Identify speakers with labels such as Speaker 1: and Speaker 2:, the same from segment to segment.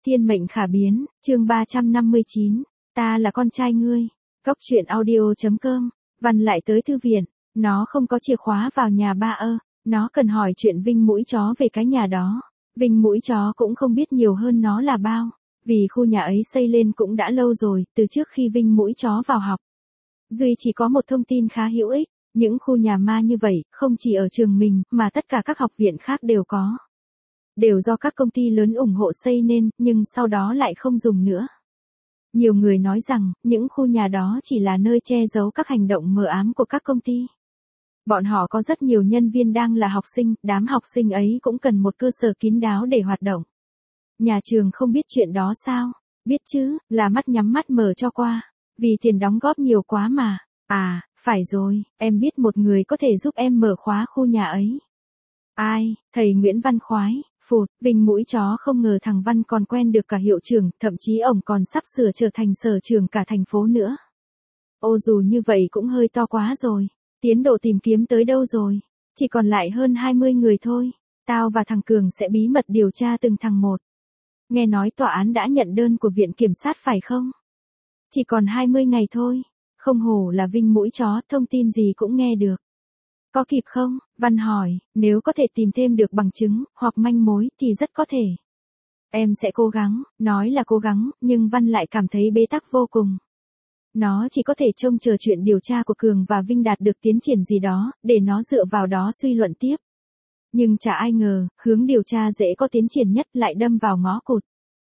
Speaker 1: Thiên mệnh khả biến, chương 359, ta là con trai ngươi. Góc truyện audio.com, Văn lại tới thư viện, nó không có chìa khóa vào nhà ba ơ, nó cần hỏi chuyện Vinh mũi chó về cái nhà đó. Vinh mũi chó cũng không biết nhiều hơn nó là bao, vì khu nhà ấy xây lên cũng đã lâu rồi, từ trước khi Vinh mũi chó vào học. Duy chỉ có một thông tin khá hữu ích, những khu nhà ma như vậy, không chỉ ở trường mình, mà tất cả các học viện khác đều có. Đều do các công ty lớn ủng hộ xây nên, nhưng sau đó lại không dùng nữa. Nhiều người nói rằng, những khu nhà đó chỉ là nơi che giấu các hành động mờ ám của các công ty. Bọn họ có rất nhiều nhân viên đang là học sinh, đám học sinh ấy cũng cần một cơ sở kín đáo để hoạt động. Nhà trường không biết chuyện đó sao? Biết chứ, là mắt nhắm mắt mở cho qua. Vì tiền đóng góp nhiều quá mà. À, phải rồi, em biết một người có thể giúp em mở khóa khu nhà ấy. Ai, thầy Nguyễn Văn Khoái. Phụt, Vinh mũi chó không ngờ thằng Văn còn quen được cả hiệu trưởng, thậm chí ổng còn sắp sửa trở thành sở trưởng cả thành phố nữa. Ô dù như vậy cũng hơi to quá rồi. Tiến độ tìm kiếm tới đâu rồi? Chỉ còn lại hơn 20 người thôi. Tao và thằng Cường sẽ bí mật điều tra từng thằng một. Nghe nói tòa án đã nhận đơn của viện kiểm sát phải không? Chỉ còn 20 ngày thôi. Không hổ là Vinh mũi chó, thông tin gì cũng nghe được. Có kịp không? Văn hỏi, nếu có thể tìm thêm được bằng chứng, hoặc manh mối, thì rất có thể. Em sẽ cố gắng, nói là cố gắng, nhưng Văn lại cảm thấy bế tắc vô cùng. Nó chỉ có thể trông chờ chuyện điều tra của Cường và Vinh đạt được tiến triển gì đó, để nó dựa vào đó suy luận tiếp. Nhưng chả ai ngờ, hướng điều tra dễ có tiến triển nhất lại đâm vào ngõ cụt.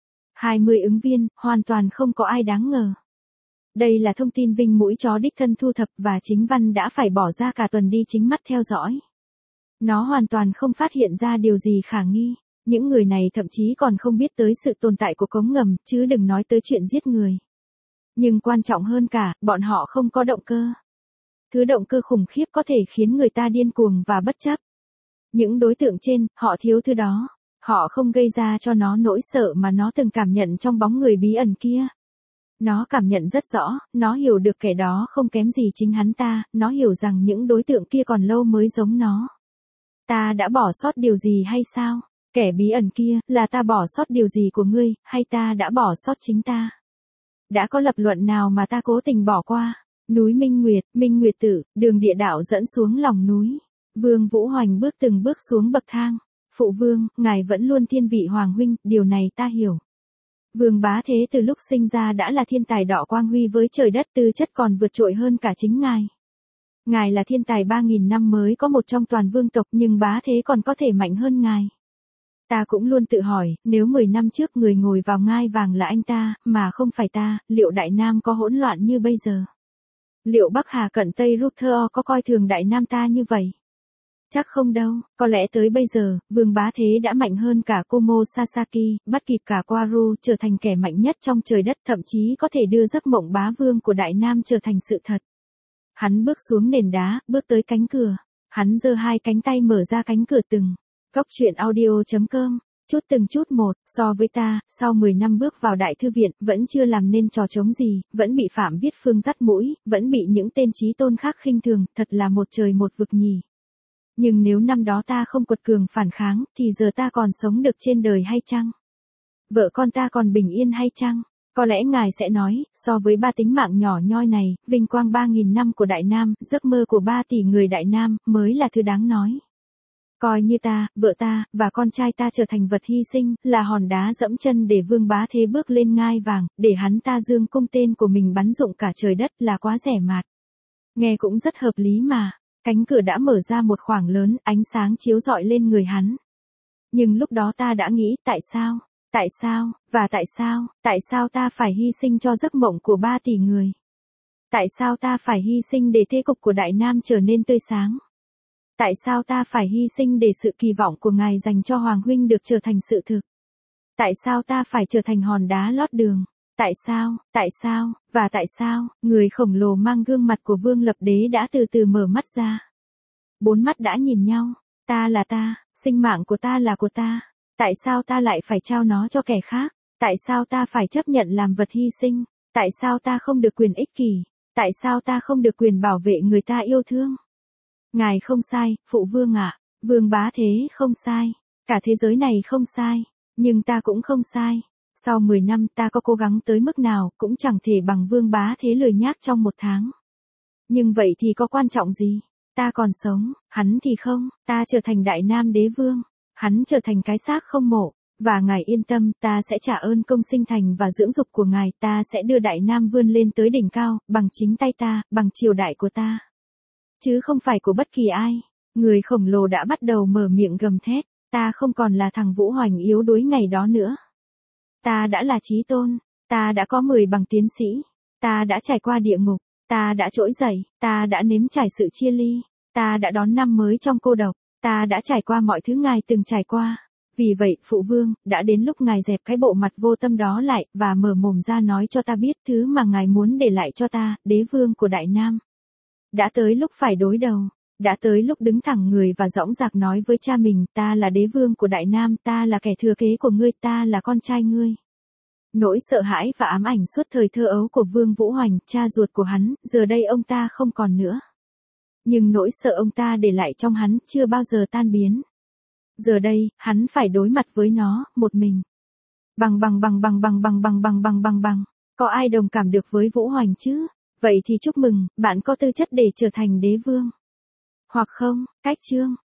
Speaker 1: 20 ứng viên, hoàn toàn không có ai đáng ngờ. Đây là thông tin Vinh mũi chó đích thân thu thập và chính Văn đã phải bỏ ra cả tuần đi chính mắt theo dõi. Nó hoàn toàn không phát hiện ra điều gì khả nghi. Những người này thậm chí còn không biết tới sự tồn tại của cống ngầm, chứ đừng nói tới chuyện giết người. Nhưng quan trọng hơn cả, bọn họ không có động cơ. Thứ động cơ khủng khiếp có thể khiến người ta điên cuồng và bất chấp. Những đối tượng trên, họ thiếu thứ đó. Họ không gây ra cho nó nỗi sợ mà nó từng cảm nhận trong bóng người bí ẩn kia. Nó cảm nhận rất rõ, nó hiểu được kẻ đó không kém gì chính hắn ta, nó hiểu rằng những đối tượng kia còn lâu mới giống nó. Ta đã bỏ sót điều gì hay sao? Kẻ bí ẩn kia, là ta bỏ sót điều gì của ngươi, hay ta đã bỏ sót chính ta? Đã có lập luận nào mà ta cố tình bỏ qua? Núi Minh Nguyệt Tử, đường địa đạo dẫn xuống lòng núi. Vương Vũ Hoành bước từng bước xuống bậc thang. Phụ vương, ngài vẫn luôn thiên vị hoàng huynh, điều này ta hiểu. Vương Bá Thế từ lúc sinh ra đã là thiên tài đọ quang huy với trời đất, tư chất còn vượt trội hơn cả chính ngài. Ngài là thiên tài 3.000 năm mới có một trong toàn vương tộc, nhưng Bá Thế còn có thể mạnh hơn ngài. Ta cũng luôn tự hỏi, nếu 10 năm trước người ngồi vào ngai vàng là anh ta, mà không phải ta, liệu Đại Nam có hỗn loạn như bây giờ? Liệu Bắc Hà cận Tây Ruther có coi thường Đại Nam ta như vậy? Chắc không đâu, có lẽ tới bây giờ, Vương Bá Thế đã mạnh hơn cả Komo Sasaki, bắt kịp cả Quaru, trở thành kẻ mạnh nhất trong trời đất, thậm chí có thể đưa giấc mộng bá vương của Đại Nam trở thành sự thật. Hắn bước xuống nền đá, bước tới cánh cửa. Hắn giơ hai cánh tay mở ra cánh cửa từng. Góc truyện audio.com, chút từng chút một, so với ta, sau 10 năm bước vào đại thư viện, vẫn chưa làm nên trò trống gì, vẫn bị Phạm Viết Phương dắt mũi, vẫn bị những tên chí tôn khác khinh thường, thật là một trời một vực nhỉ. Nhưng nếu năm đó ta không quật cường phản kháng, thì giờ ta còn sống được trên đời hay chăng? Vợ con ta còn bình yên hay chăng? Có lẽ ngài sẽ nói, so với 3 tính mạng nhỏ nhoi này, vinh quang 3.000 năm của Đại Nam, giấc mơ của 3 tỷ người Đại Nam, mới là thứ đáng nói. Coi như ta, vợ ta, và con trai ta trở thành vật hy sinh, là hòn đá dẫm chân để Vương Bá Thế bước lên ngai vàng, để hắn ta dương cung tên của mình bắn rụng cả trời đất, là quá rẻ mạt. Nghe cũng rất hợp lý mà. Cánh cửa đã mở ra một khoảng lớn, ánh sáng chiếu rọi lên người hắn. Nhưng lúc đó ta đã nghĩ, tại sao, và tại sao ta phải hy sinh cho giấc mộng của 3 tỷ người? Tại sao ta phải hy sinh để thế cục của Đại Nam trở nên tươi sáng? Tại sao ta phải hy sinh để sự kỳ vọng của ngài dành cho Hoàng huynh được trở thành sự thực? Tại sao ta phải trở thành hòn đá lót đường? Tại sao, người khổng lồ mang gương mặt của Vương Lập Đế đã từ từ mở mắt ra. 4 mắt đã nhìn nhau, ta là ta, sinh mạng của ta là của ta. Tại sao ta lại phải trao nó cho kẻ khác? Tại sao ta phải chấp nhận làm vật hy sinh? Tại sao ta không được quyền ích kỷ? Tại sao ta không được quyền bảo vệ người ta yêu thương? Ngài không sai, phụ vương ạ. Vương Bá Thế không sai. Cả thế giới này không sai. Nhưng ta cũng không sai. Sau 10 năm ta có cố gắng tới mức nào cũng chẳng thể bằng Vương Bá Thế lười nhác trong 1 tháng. Nhưng vậy thì có quan trọng gì? Ta còn sống, hắn thì không, ta trở thành Đại Nam Đế Vương, hắn trở thành cái xác không mộ. Và ngài yên tâm, ta sẽ trả ơn công sinh thành và dưỡng dục của ngài, ta sẽ đưa Đại Nam vươn lên tới đỉnh cao, bằng chính tay ta, bằng triều đại của ta. Chứ không phải của bất kỳ ai. Người khổng lồ đã bắt đầu mở miệng gầm thét, ta không còn là thằng Vũ Hoành yếu đuối ngày đó nữa. Ta đã là chí tôn, ta đã có 10 bằng tiến sĩ, ta đã trải qua địa ngục, ta đã trỗi dậy, ta đã nếm trải sự chia ly, ta đã đón năm mới trong cô độc, ta đã trải qua mọi thứ ngài từng trải qua. Vì vậy, phụ vương, đã đến lúc ngài dẹp cái bộ mặt vô tâm đó lại, và mở mồm ra nói cho ta biết thứ mà ngài muốn để lại cho ta, đế vương của Đại Nam. Đã tới lúc phải đối đầu, đã tới lúc đứng thẳng người và dõng dạc nói với cha mình, ta là đế vương của Đại Nam, ta là kẻ thừa kế của ngươi, ta là con trai ngươi. Nỗi sợ hãi và ám ảnh suốt thời thơ ấu của Vương Vũ Hoành, cha ruột của hắn, giờ đây ông ta không còn nữa. Nhưng nỗi sợ ông ta để lại trong hắn, chưa bao giờ tan biến. Giờ đây, hắn phải đối mặt với nó, một mình. Bằng. Có ai đồng cảm được với Vũ Hoành chứ? Vậy thì chúc mừng, bạn có tư chất để trở thành đế vương. Hoặc không, cách chương.